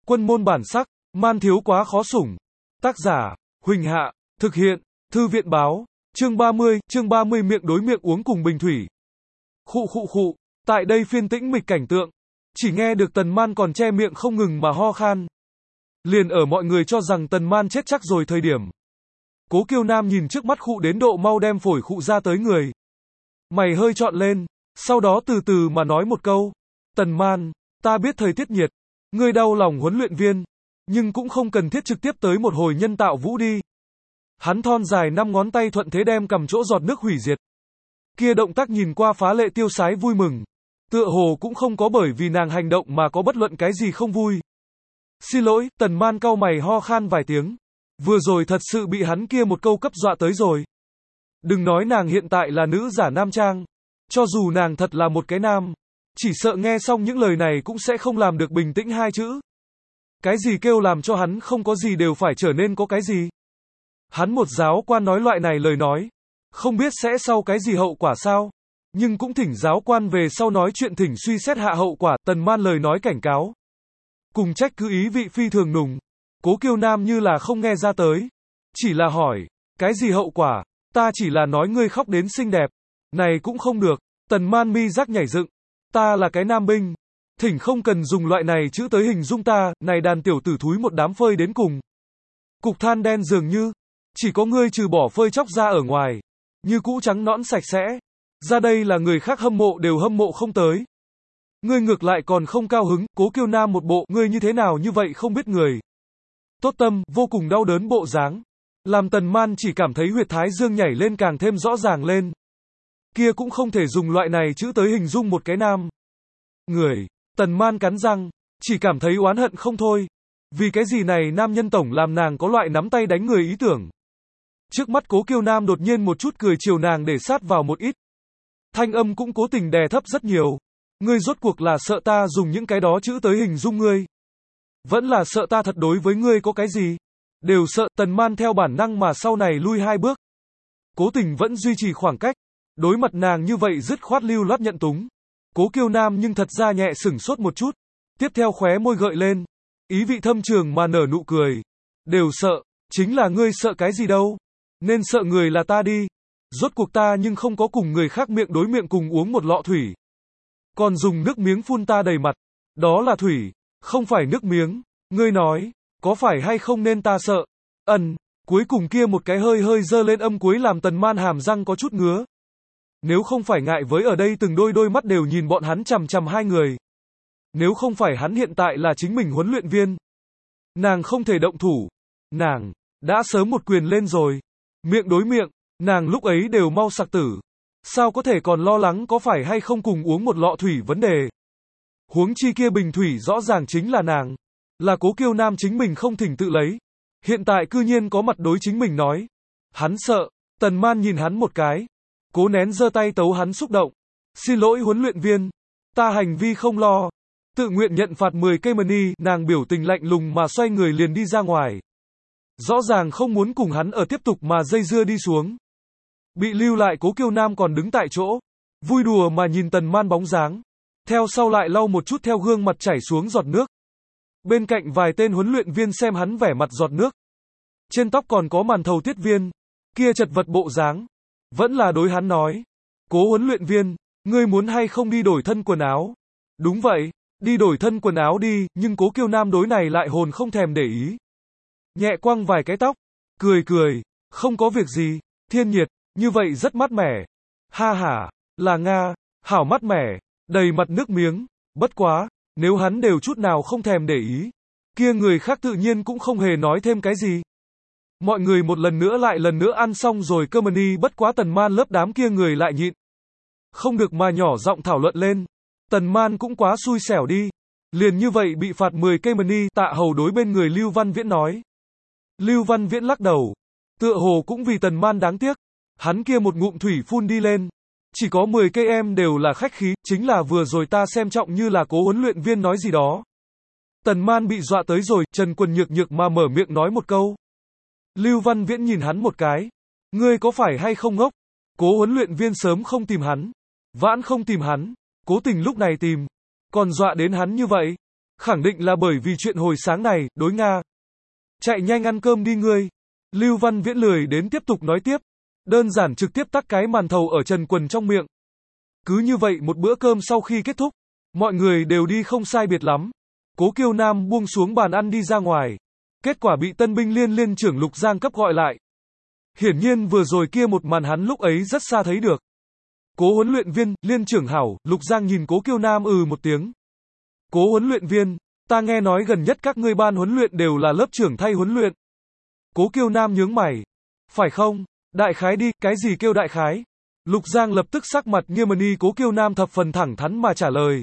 Quân môn bản sắc, man thiếu quá khó sủng. Tác giả, Huỳnh Hạ, thực hiện, Thư viện báo, chương 30 miệng đối miệng uống cùng bình thủy. Khụ, tại đây phiên tĩnh mịch cảnh tượng, chỉ nghe được Tần Man còn che miệng không ngừng mà ho khan. Liền ở mọi người cho rằng Tần Man chết chắc rồi thời điểm. Cố Kiêu Nam nhìn trước mắt khụ đến độ mau đem phổi khụ ra tới người. Mày hơi trọn lên, sau đó từ từ mà nói một câu. Tần Man, ta biết thời tiết nhiệt, ngươi đau lòng huấn luyện viên, nhưng cũng không cần thiết trực tiếp tới một hồi nhân tạo vũ đi. Hắn thon dài 5 ngón tay thuận thế đem cầm chỗ giọt nước hủy diệt. Kia động tác nhìn qua phá lệ tiêu sái vui mừng. Tựa hồ cũng không có bởi vì nàng hành động mà có bất luận cái gì không vui. Xin lỗi, Tần Man cau mày ho khan vài tiếng. Vừa rồi thật sự bị hắn kia một câu cấp dọa tới rồi. Đừng nói nàng hiện tại là nữ giả nam trang. Cho dù nàng thật là một cái nam, chỉ sợ nghe xong những lời này cũng sẽ không làm được bình tĩnh hai chữ. Cái gì kêu làm cho hắn không có gì đều phải trở nên có cái gì? Hắn một giáo quan nói loại này lời nói, không biết sẽ sau cái gì hậu quả sao? Nhưng cũng thỉnh giáo quan về sau nói chuyện thỉnh suy xét hạ hậu quả. Tần Man lời nói cảnh cáo, cùng trách cứ ý vị phi thường nùng. Cố Kiêu Nam như là không nghe ra tới, chỉ là hỏi, cái gì hậu quả? Ta chỉ là nói ngươi khóc đến xinh đẹp. Này cũng không được. Tần Man mi rắc nhảy dựng. Ta là cái nam binh, thỉnh không cần dùng loại này chữ tới hình dung ta. Này đàn tiểu tử thúi một đám phơi đến cùng. Cục than đen dường như, chỉ có ngươi trừ bỏ phơi chóc ra ở ngoài, như cũ trắng nõn sạch sẽ. Ra đây là người khác hâm mộ đều hâm mộ không tới. Ngươi ngược lại còn không cao hứng. Cố Kiêu Nam một bộ, ngươi như thế nào như vậy không biết người. Tốt tâm, vô cùng đau đớn bộ dáng. Làm Tần Man chỉ cảm thấy huyệt thái dương nhảy lên càng thêm rõ ràng lên. Kia cũng không thể dùng loại này chữ tới hình dung một cái nam người. Tần Man cắn răng, chỉ cảm thấy oán hận không thôi. Vì cái gì này nam nhân tổng làm nàng có loại nắm tay đánh người ý tưởng. Trước mắt Cố Kiêu Nam đột nhiên một chút cười chiều nàng để sát vào một ít. Thanh âm cũng cố tình đè thấp rất nhiều. Ngươi rốt cuộc là sợ ta dùng những cái đó chữ tới hình dung ngươi, vẫn là sợ ta thật đối với ngươi có cái gì? Đều sợ. Tần Man theo bản năng mà sau này lui 2 bước. Cố tình vẫn duy trì khoảng cách. Đối mặt nàng như vậy dứt khoát lưu loát nhận túng. Cố Kiêu Nam nhưng thật ra nhẹ sửng sốt một chút. Tiếp theo khóe môi gợi lên, ý vị thâm trường mà nở nụ cười. Đều sợ, chính là ngươi sợ cái gì đâu? Nên sợ người là ta đi. Rốt cuộc ta nhưng không có cùng người khác miệng đối miệng cùng uống một lọ thủy, còn dùng nước miếng phun ta đầy mặt. Đó là thủy, không phải nước miếng. Ngươi nói, có phải hay không nên ta sợ? Cuối cùng kia một cái hơi hơi dơ lên âm cuối làm Tần Man hàm răng có chút ngứa. Nếu không phải ngại với ở đây từng đôi mắt đều nhìn bọn hắn chằm chằm hai người. Nếu không phải hắn hiện tại là chính mình huấn luyện viên, nàng không thể động thủ. Nàng đã sớm một quyền lên rồi. Miệng đối miệng, nàng lúc ấy đều mau sặc tử. Sao có thể còn lo lắng có phải hay không cùng uống một lọ thủy vấn đề. Huống chi kia bình thủy rõ ràng chính là nàng. Là Cố Kiêu Nam chính mình không thỉnh tự lấy. Hiện tại cư nhiên có mặt đối chính mình nói. Hắn sợ. Tần Man nhìn hắn một cái, cố nén giơ tay tấu hắn xúc động. Xin lỗi huấn luyện viên, ta hành vi không lo. Tự nguyện nhận phạt 10 cây money. Nàng biểu tình lạnh lùng mà xoay người liền đi ra ngoài. Rõ ràng không muốn cùng hắn ở tiếp tục mà dây dưa đi xuống. Bị lưu lại Cố Kiêu Nam còn đứng tại chỗ, vui đùa mà nhìn Tần Man bóng dáng. Theo sau lại lau một chút theo gương mặt chảy xuống giọt nước. Bên cạnh vài tên huấn luyện viên xem hắn vẻ mặt giọt nước. Trên tóc còn có màn thầu tiết viên. Kia chật vật bộ dáng. Vẫn là đối hắn nói. Cố huấn luyện viên, ngươi muốn hay không đi đổi thân quần áo? Đúng vậy, đi đổi thân quần áo đi. Nhưng Cố Kiêu Nam đối này lại hồn không thèm để ý. Nhẹ quăng vài cái tóc, cười, không có việc gì, thiên nhiệt, như vậy rất mát mẻ. Ha ha, là Nga, hảo mát mẻ, đầy mặt nước miếng. Bất quá, nếu hắn đều chút nào không thèm để ý, kia người khác tự nhiên cũng không hề nói thêm cái gì. Mọi người một lần nữa ăn xong rồi cơm money. Bất quá Tần Man lớp đám kia người lại nhịn không được mà nhỏ giọng thảo luận lên. Tần Man cũng quá xui xẻo đi, liền như vậy bị phạt 10 cây money. Tạ Hầu đối bên người Lưu Văn Viễn nói. Lưu Văn Viễn lắc đầu, tựa hồ cũng vì Tần Man đáng tiếc. Hắn kia một ngụm thủy phun đi lên, chỉ có 10 cây em đều là khách khí. Chính là vừa rồi ta xem trọng như là Cố huấn luyện viên nói gì đó. Tần Man bị dọa tới rồi, Trần Quần nhược mà mở miệng nói một câu. Lưu Văn Viễn nhìn hắn một cái. Ngươi có phải hay không ngốc? Cố huấn luyện viên sớm không tìm hắn, vãn không tìm hắn, cố tình lúc này tìm, còn dọa đến hắn như vậy. Khẳng định là bởi vì chuyện hồi sáng này, đối Nga. Chạy nhanh ăn cơm đi ngươi. Lưu Văn Viễn lười đến tiếp tục nói tiếp. Đơn giản trực tiếp tắc cái màn thầu ở trần quần trong miệng. Cứ như vậy một bữa cơm sau khi kết thúc, mọi người đều đi không sai biệt lắm. Cố Kiêu Nam buông xuống bàn ăn đi ra ngoài. Kết quả bị Tân binh liên trưởng Lục Giang cấp gọi lại. Hiển nhiên vừa rồi kia một màn hắn lúc ấy rất xa thấy được. Cố huấn luyện viên, liên trưởng hảo, Lục Giang nhìn Cố Kiêu Nam một tiếng. Cố huấn luyện viên, ta nghe nói gần nhất các ngươi ban huấn luyện đều là lớp trưởng thay huấn luyện. Cố Kiêu Nam nhướng mày. Phải không? Đại khái đi, cái gì kêu đại khái? Lục Giang lập tức sắc mặt nghiêm ni. Cố Kiêu Nam thập phần thẳng thắn mà trả lời.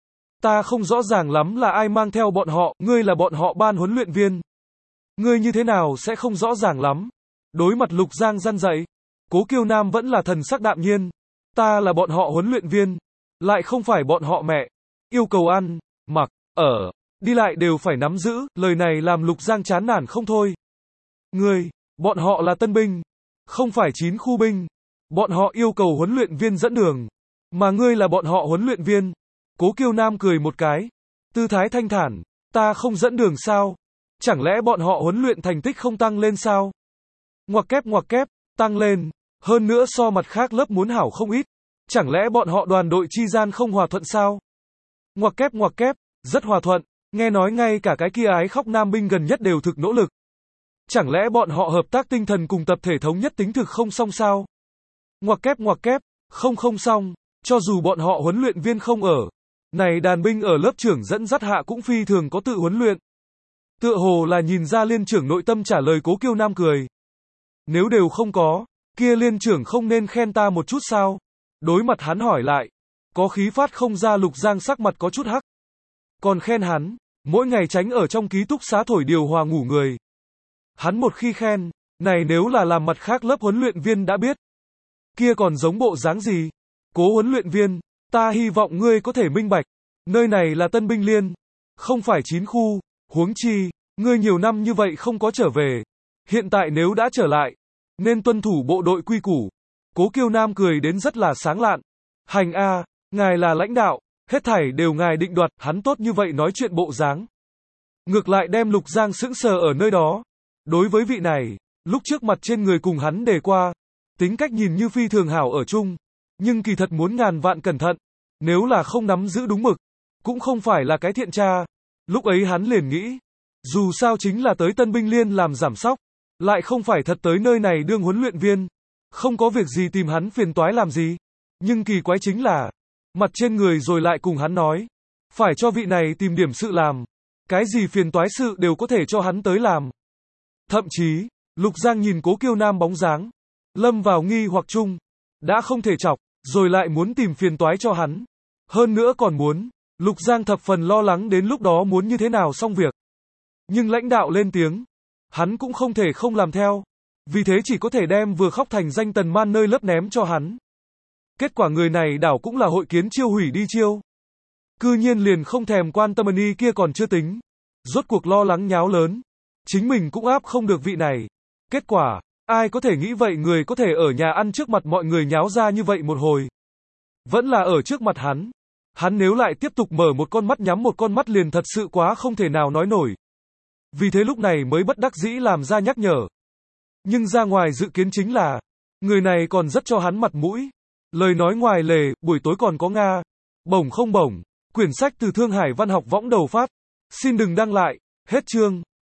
Ta không rõ ràng lắm là ai mang theo bọn họ, ngươi là bọn họ ban huấn luyện viên. Ngươi như thế nào sẽ không rõ ràng lắm? Đối mặt Lục Giang răn dạy, Cố Kiêu Nam vẫn là thần sắc đạm nhiên. Ta là bọn họ huấn luyện viên, lại không phải bọn họ mẹ. Yêu cầu ăn, mặc, ở, đi lại đều phải nắm giữ, lời này làm Lục Giang chán nản không thôi. Ngươi, bọn họ là tân binh, không phải 9 khu binh. Bọn họ yêu cầu huấn luyện viên dẫn đường, mà ngươi là bọn họ huấn luyện viên. Cố Kiêu Nam cười một cái, tư thái thanh thản, ta không dẫn đường sao? Chẳng lẽ bọn họ huấn luyện thành tích không tăng lên sao? Ngoặc kép, tăng lên, hơn nữa so mặt khác lớp muốn hảo không ít. Chẳng lẽ bọn họ đoàn đội chi gian không hòa thuận sao? Ngoặc kép, rất hòa thuận, nghe nói ngay cả cái kia ái khóc nam binh gần nhất đều thực nỗ lực. Chẳng lẽ bọn họ hợp tác tinh thần cùng tập thể thống nhất tính thực không xong sao? Ngoặc kép, không xong, cho dù bọn họ huấn luyện viên không ở. Này đàn binh ở lớp trưởng dẫn dắt hạ cũng phi thường có tự huấn luyện. Tựa hồ là nhìn ra liên trưởng nội tâm trả lời. Cố Kiêu Nam cười. Nếu đều không có, kia liên trưởng không nên khen ta một chút sao? Đối mặt hắn hỏi lại, có khí phát không ra. Lục Giang sắc mặt có chút hắc. Còn khen hắn, mỗi ngày tránh ở trong ký túc xá thổi điều hòa ngủ người. Hắn một khi khen, này nếu là làm mặt khác lớp huấn luyện viên đã biết, kia còn giống bộ dáng gì? Cố huấn luyện viên, ta hy vọng ngươi có thể minh bạch, nơi này là tân binh liên, không phải 9 khu, huống chi, ngươi nhiều năm như vậy không có trở về. Hiện tại nếu đã trở lại, nên tuân thủ bộ đội quy củ. Cố Kiêu Nam cười đến rất là sáng lạn. Hành a, ngài là lãnh đạo, hết thảy đều ngài định đoạt. Hắn tốt như vậy nói chuyện bộ dáng, ngược lại đem Lục Giang sững sờ ở nơi đó. Đối với vị này, lúc trước mặt trên người cùng hắn đề qua, tính cách nhìn như phi thường hảo ở chung, nhưng kỳ thật muốn ngàn vạn cẩn thận, nếu là không nắm giữ đúng mực, cũng không phải là cái thiện tra. Lúc ấy hắn liền nghĩ, dù sao chính là tới tân binh liên làm giảm sóc, lại không phải thật tới nơi này đương huấn luyện viên, không có việc gì tìm hắn phiền toái làm gì. Nhưng kỳ quái chính là, mặt trên người rồi lại cùng hắn nói, phải cho vị này tìm điểm sự làm, cái gì phiền toái sự đều có thể cho hắn tới làm. Thậm chí, Lục Giang nhìn Cố Kiêu Nam bóng dáng, lâm vào nghi hoặc chung, đã không thể chọc, rồi lại muốn tìm phiền toái cho hắn. Hơn nữa còn muốn, Lục Giang thập phần lo lắng đến lúc đó muốn như thế nào xong việc. Nhưng lãnh đạo lên tiếng, hắn cũng không thể không làm theo, vì thế chỉ có thể đem vừa khóc thành danh Tần Man nơi lớp ném cho hắn. Kết quả người này đảo cũng là hội kiến chiêu hủy đi chiêu. Cư nhiên liền không thèm quan tâm y kia còn chưa tính, rốt cuộc lo lắng nháo lớn, chính mình cũng áp không được vị này. Kết quả, ai có thể nghĩ vậy người có thể ở nhà ăn trước mặt mọi người nháo ra như vậy một hồi. Vẫn là ở trước mặt hắn. Hắn nếu lại tiếp tục mở một con mắt nhắm một con mắt liền thật sự quá không thể nào nói nổi. Vì thế lúc này mới bất đắc dĩ làm ra nhắc nhở. Nhưng ra ngoài dự kiến chính là, người này còn rất cho hắn mặt mũi. Lời nói ngoài lề, buổi tối còn có Nga. Bổng không bổng. Quyển sách từ Thương Hải Văn học võng đầu phát. Xin đừng đăng lại. Hết chương.